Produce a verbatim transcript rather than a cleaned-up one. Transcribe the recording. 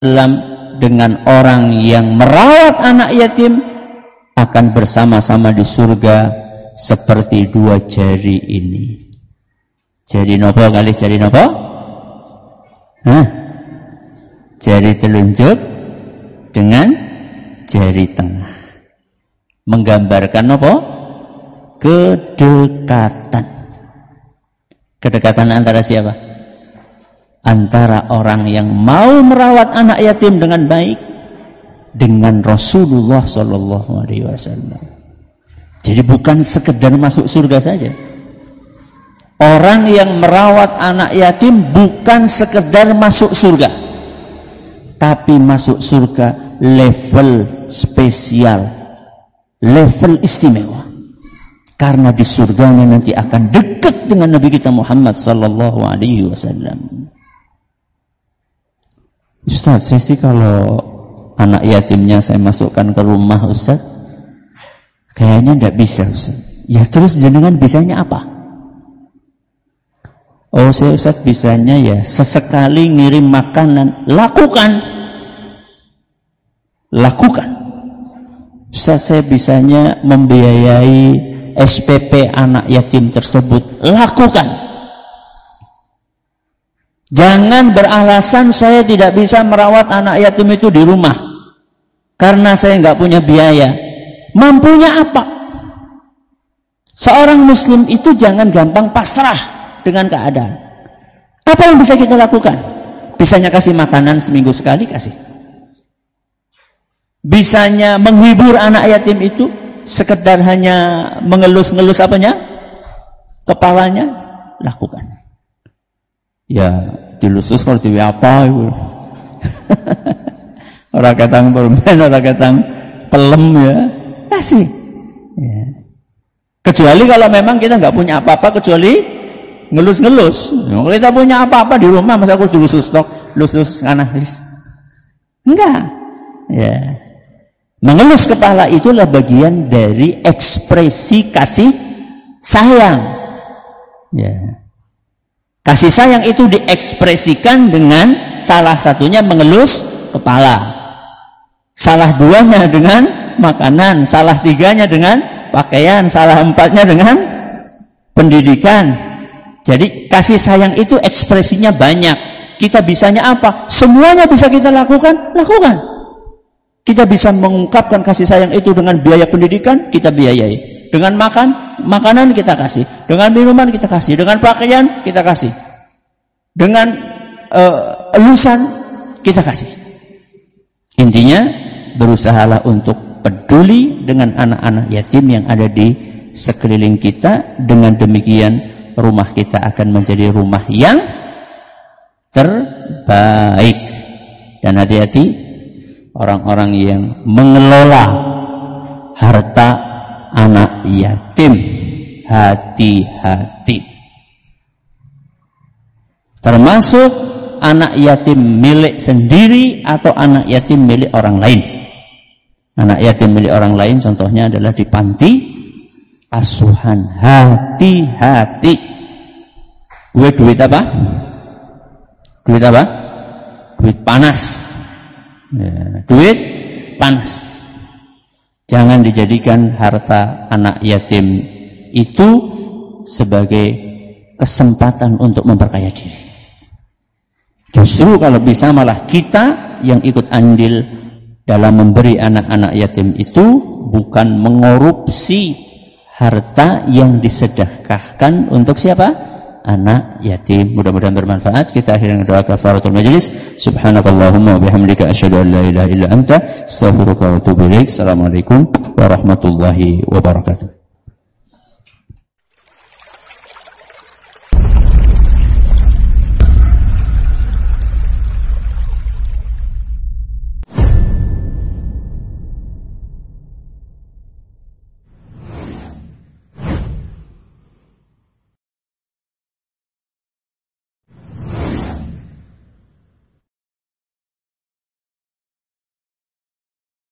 dengan orang yang merawat anak yatim akan bersama-sama di surga seperti dua jari ini. Jari nopo kali jari nopo? Hah? Jari telunjuk dengan jari tengah. Menggambarkan nopo? Kedekatan. Kedekatan antara siapa? Antara orang yang mau merawat anak yatim dengan baik dengan Rasulullah Sallallahu Alaihi Wasallam. Jadi bukan sekedar masuk surga saja. Orang yang merawat anak yatim bukan sekedar masuk surga, tapi masuk surga level spesial, level istimewa. Karena di surganya nanti akan dekat dengan Nabi kita Muhammad Sallallahu Alaihi Wasallam. Ustaz, saya sih kalau anak yatimnya saya masukkan ke rumah Ustaz, kayaknya tidak bisa Ustaz. Ya terus jenengan bisanya apa? Oh saya Ustaz bisanya ya sesekali ngirim makanan. Lakukan. Lakukan. Ustaz saya bisanya membiayai S P P anak yatim tersebut. Lakukan. Jangan beralasan saya tidak bisa merawat anak yatim itu di rumah karena saya nggak punya biaya. Mampunya apa? Seorang muslim itu jangan gampang pasrah dengan keadaan. Apa yang bisa kita lakukan? Bisanya kasih makanan seminggu sekali, kasih. Bisanya menghibur anak yatim itu sekedar hanya mengelus-ngelus apanya? Kepalanya, lakukan. Ya, dilusus kalau diwi apa itu. Orang katang permen, orang katang pelem ya. Kasih. Ya. Kecuali kalau memang kita nggak punya apa-apa kecuali ngelus-ngelus. Kalau kita punya apa-apa di rumah, masa aku dilusus tok, lus-lus kanas. Enggak. Ya. Mengelus kepala itulah bagian dari ekspresi kasih sayang. Ya. Kasih sayang itu diekspresikan dengan salah satunya mengelus kepala. Salah duanya dengan makanan, salah tiganya dengan pakaian, salah empatnya dengan pendidikan. Jadi kasih sayang itu ekspresinya banyak. Kita bisanya apa? Semuanya bisa kita lakukan, lakukan. Kita bisa mengungkapkan kasih sayang itu dengan biaya pendidikan, kita biayai. Dengan makan, makanan kita kasih. Dengan minuman kita kasih. Dengan pakaian kita kasih. Dengan uh, elusan kita kasih. Intinya berusahalah untuk peduli dengan anak-anak yatim yang ada di sekeliling kita. Dengan demikian rumah kita akan menjadi rumah yang terbaik. Dan hati-hati orang-orang yang mengelola harta anak yatim, hati-hati. Termasuk anak yatim milik sendiri atau anak yatim milik orang lain. Anak yatim milik orang lain contohnya adalah di panti asuhan. Hati-hati. Duit duit apa? Duit apa? Duit panas. Ya, duit panas. Jangan dijadikan harta anak yatim itu sebagai kesempatan untuk memperkaya diri. Justru kalau bisa malah kita yang ikut andil dalam memberi anak-anak yatim itu bukan mengorupsi harta yang disedekahkan untuk siapa? Anak yatim. Mudah-mudahan bermanfaat. Kita akhiri dengan doa kafaratul majlis. Subhanakallahumma wa bihamdika asyhadu an la ilaha illa anta astaghfiruka wa atubu ilaik. Assalamualaikum warahmatullahi wabarakatuh.